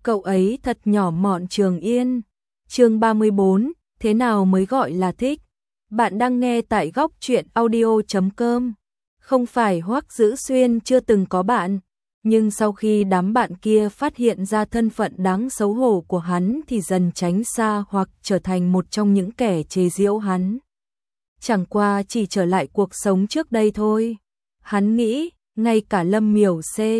cậu ấy thật nhỏ mọn Trường Yên. Chương 34, thế nào mới gọi là thích? Bạn đang nghe tại góc truyện audio.com. Không phải Hoắc Dữ Xuyên chưa từng có bạn, nhưng sau khi đám bạn kia phát hiện ra thân phận đáng xấu hổ của hắn thì dần tránh xa hoặc trở thành một trong những kẻ chế giễu hắn. Chẳng qua chỉ trở lại cuộc sống trước đây thôi. Hắn nghĩ, ngay cả Lâm Miểu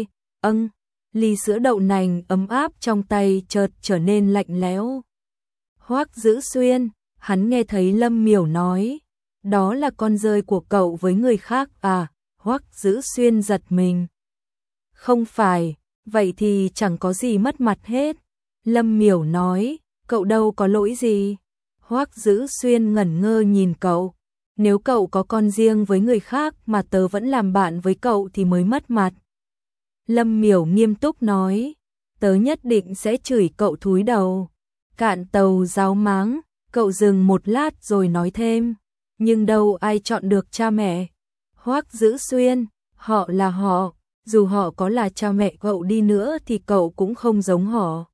ly sữa đậu nành ấm áp trong tay chợt trở nên lạnh lẽo. Hoắc Dữ Xuyên, hắn nghe thấy Lâm Miểu nói, đó là con rơi của cậu với người khác à? Hoắc Dữ Xuyên giật mình. Không phải, vậy thì chẳng có gì mất mặt hết. Lâm Miểu nói, cậu đâu có lỗi gì. Hoắc Dữ Xuyên ngẩn ngơ nhìn cậu. Nếu cậu có con riêng với người khác mà tớ vẫn làm bạn với cậu thì mới mất mặt. Lâm Miểu nghiêm túc nói, tớ nhất định sẽ chửi cậu thúi đầu. Cạn tàu giáo máng, cậu dừng một lát rồi nói thêm, nhưng đâu ai chọn được cha mẹ. Hoắc Dữ Xuyên, họ là họ, dù họ có là cha mẹ cậu đi nữa thì cậu cũng không giống họ.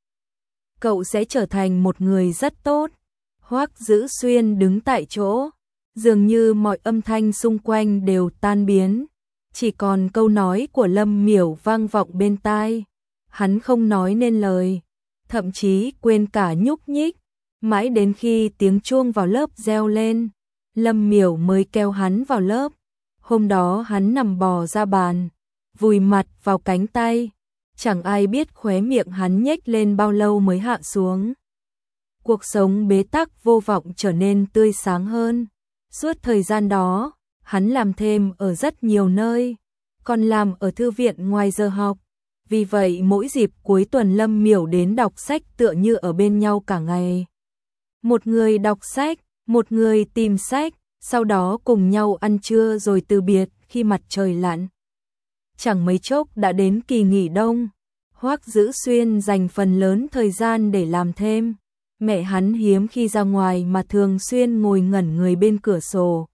Cậu sẽ trở thành một người rất tốt. Hoắc Dữ Xuyên đứng tại chỗ, dường như mọi âm thanh xung quanh đều tan biến, chỉ còn câu nói của Lâm Miểu vang vọng bên tai. Hắn không nói nên lời, thậm chí quên cả nhúc nhích, mãi đến khi tiếng chuông vào lớp reo lên, Lâm Miểu mới kéo hắn vào lớp. Hôm đó hắn nằm bò ra bàn, vùi mặt vào cánh tay, chẳng ai biết khóe miệng hắn nhếch lên bao lâu mới hạ xuống. Cuộc sống bế tắc vô vọng trở nên tươi sáng hơn. Suốt thời gian đó, hắn làm thêm ở rất nhiều nơi, còn làm ở thư viện ngoài giờ học. Vì vậy mỗi dịp cuối tuần Lâm Miểu đến đọc sách tựa như ở bên nhau cả ngày. Một người đọc sách, một người tìm sách, sau đó cùng nhau ăn trưa rồi từ biệt khi mặt trời lặn. Chẳng mấy chốc đã đến kỳ nghỉ đông. Hoắc Dữ Xuyên dành phần lớn thời gian để làm thêm. Mẹ hắn hiếm khi ra ngoài mà thường xuyên ngồi ngẩn người bên cửa sổ.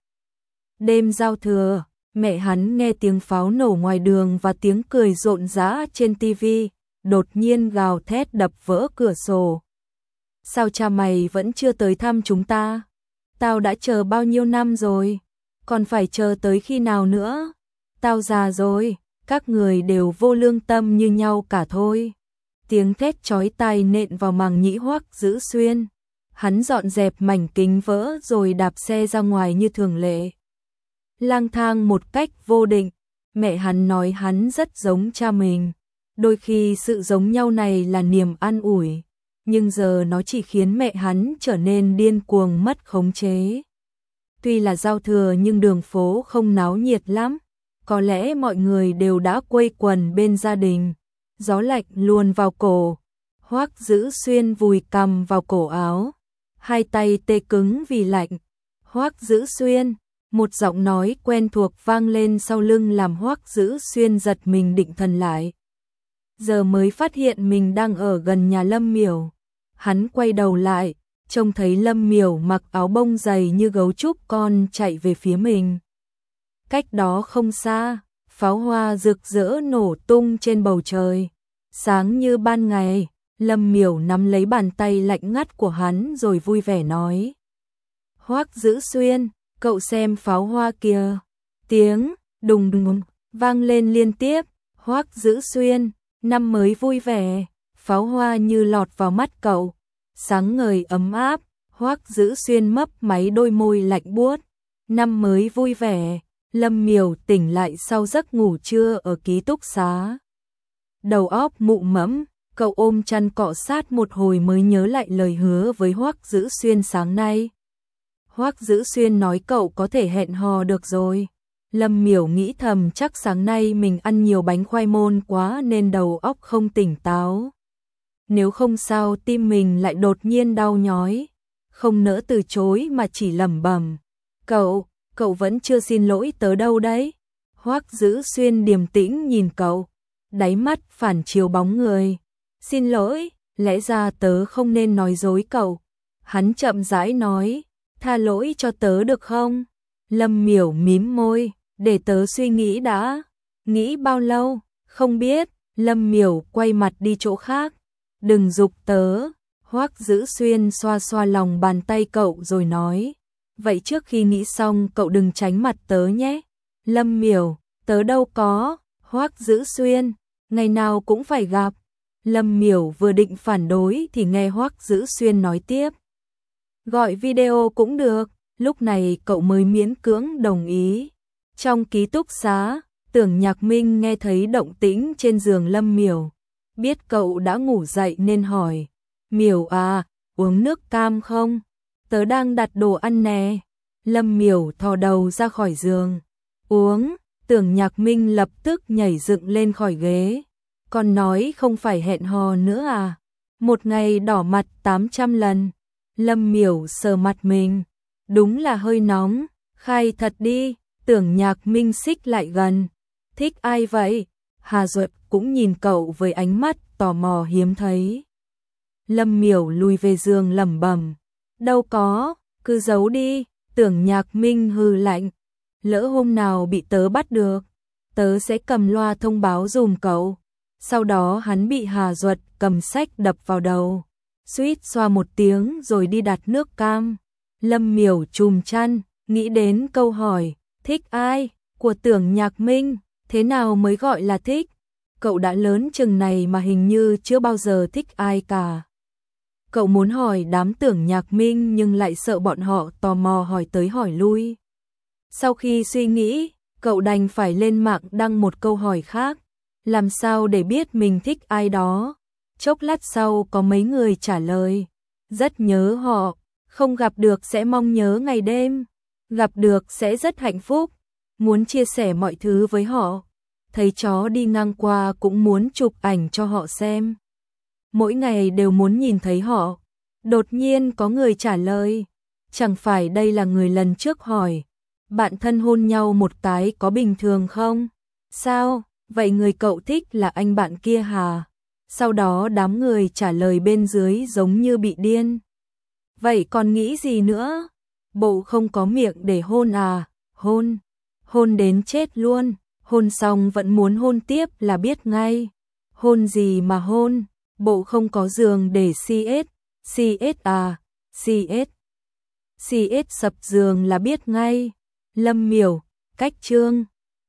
Đêm giao thừa, mẹ hắn nghe tiếng pháo nổ ngoài đường và tiếng cười rộn rã trên tivi, đột nhiên gào thét đập vỡ cửa sổ. Sao cha mày vẫn chưa tới thăm chúng ta? Tao đã chờ bao nhiêu năm rồi, còn phải chờ tới khi nào nữa? Tao già rồi, các người đều vô lương tâm như nhau cả thôi. Tiếng thét chói tai nện vào màng nhĩ Hoắc Dữ Xuyên. Hắn dọn dẹp mảnh kính vỡ rồi đạp xe ra ngoài như thường lệ. Lang thang một cách vô định, mẹ hắn nói hắn rất giống cha mình. Đôi khi sự giống nhau này là niềm an ủi, nhưng giờ nó chỉ khiến mẹ hắn trở nên điên cuồng mất khống chế. Tuy là giao thừa nhưng đường phố không náo nhiệt lắm, có lẽ mọi người đều đã quây quần bên gia đình. Gió lạnh luồn vào cổ, Hoắc Dữ Xuyên vùi cằm vào cổ áo, hai tay tê cứng vì lạnh. Hoắc Dữ Xuyên, một giọng nói quen thuộc vang lên sau lưng làm Hoắc Dữ Xuyên giật mình định thần lại. Giờ mới phát hiện mình đang ở gần nhà Lâm Miểu. Hắn quay đầu lại, trông thấy Lâm Miểu mặc áo bông dày như gấu trúc con chạy về phía mình. Cách đó không xa, pháo hoa rực rỡ nổ tung trên bầu trời, sáng như ban ngày. Lâm Miểu nắm lấy bàn tay lạnh ngắt của hắn rồi vui vẻ nói, Hoắc Dữ Xuyên, cậu xem pháo hoa kìa. Tiếng đùng đùng vang lên liên tiếp. Hoắc Dữ Xuyên, năm mới vui vẻ, pháo hoa như lọt vào mắt cậu, sáng ngời ấm áp. Hoắc Dữ Xuyên mấp máy đôi môi lạnh buốt. Năm mới vui vẻ. Lâm Miểu tỉnh lại sau giấc ngủ trưa ở ký túc xá. Đầu óc mụ mẫm, cậu ôm chăn cọ sát một hồi mới nhớ lại lời hứa với Hoắc Dữ Xuyên sáng nay. Hoắc Dữ Xuyên nói cậu có thể hẹn hò được rồi. Lâm Miểu nghĩ thầm chắc sáng nay mình ăn nhiều bánh khoai môn quá nên đầu óc không tỉnh táo. Nếu không sao tim mình lại đột nhiên đau nhói. Không nỡ từ chối mà chỉ lẩm bẩm, Cậu vẫn chưa xin lỗi tớ đâu đấy. Hoắc Dữ Xuyên điềm tĩnh nhìn cậu, đáy mắt phản chiếu bóng người. Xin lỗi, lẽ ra tớ không nên nói dối cậu. Hắn chậm rãi nói, tha lỗi cho tớ được không? Lâm Miểu mím môi, để tớ suy nghĩ đã. Nghĩ bao lâu? Không biết. Lâm Miểu quay mặt đi chỗ khác. đừng giục tớ. Hoắc Dữ Xuyên xoa xoa lòng bàn tay cậu rồi nói, vậy trước khi nghĩ xong cậu đừng tránh mặt tớ nhé. Lâm Miểu, tớ đâu có. Hoắc Dữ Xuyên, ngày nào cũng phải gặp. Lâm Miểu vừa định phản đối thì nghe Hoắc Dữ Xuyên nói tiếp, gọi video cũng được. Lúc này cậu mới miễn cưỡng đồng ý. Trong ký túc xá, Tưởng Nhạc Minh nghe thấy động tĩnh trên giường Lâm Miểu, biết cậu đã ngủ dậy nên hỏi, Miểu à, uống nước cam không? Tớ đang đặt đồ ăn nè. Lâm Miểu thò đầu ra khỏi giường, uống. Tưởng Nhạc Minh lập tức nhảy dựng lên khỏi ghế, còn nói không phải hẹn hò nữa à? Một ngày đỏ mặt 800 lần. Lâm Miểu sờ mặt mình, đúng là hơi nóng, khai thật đi. Tưởng Nhạc Minh xích lại gần, thích ai vậy? Hà Duật cũng nhìn cậu với ánh mắt tò mò hiếm thấy. Lâm Miểu lùi về giường lẩm bẩm, đâu có, cứ giấu đi. Tưởng Nhạc Minh hừ lạnh, lỡ hôm nào bị tớ bắt được, tớ sẽ cầm loa thông báo dùm cậu. Sau đó hắn bị Hà Duật cầm sách đập vào đầu, suýt xoa một tiếng rồi đi đặt nước cam. Lâm Miểu chùm chăn, nghĩ đến câu hỏi, thích ai? Của Tưởng Nhạc Minh, thế nào mới gọi là thích? Cậu đã lớn chừng này mà hình như chưa bao giờ thích ai cả. Cậu muốn hỏi đám Tưởng Nhạc Minh nhưng lại sợ bọn họ tò mò hỏi tới hỏi lui. Sau khi suy nghĩ, cậu đành phải lên mạng đăng một câu hỏi khác, làm sao để biết mình thích ai đó. Chốc lát sau có mấy người trả lời, rất nhớ họ, không gặp được sẽ mong nhớ ngày đêm, gặp được sẽ rất hạnh phúc, muốn chia sẻ mọi thứ với họ, thấy chó đi ngang qua cũng muốn chụp ảnh cho họ xem, mỗi ngày đều muốn nhìn thấy họ. Đột nhiên có người trả lời, chẳng phải đây là người lần trước hỏi, bạn thân hôn nhau một cái có bình thường không? Sao, vậy người cậu thích là anh bạn kia hả? Sau đó đám người trả lời bên dưới giống như bị điên. Vậy còn nghĩ gì nữa? Bộ không có miệng để hôn à? Hôn, hôn đến chết luôn, hôn xong vẫn muốn hôn tiếp là biết ngay. Hôn gì mà hôn, bộ không có giường để CS, CS à, CS. CS sập giường là biết ngay. Lâm Miểu, cách chương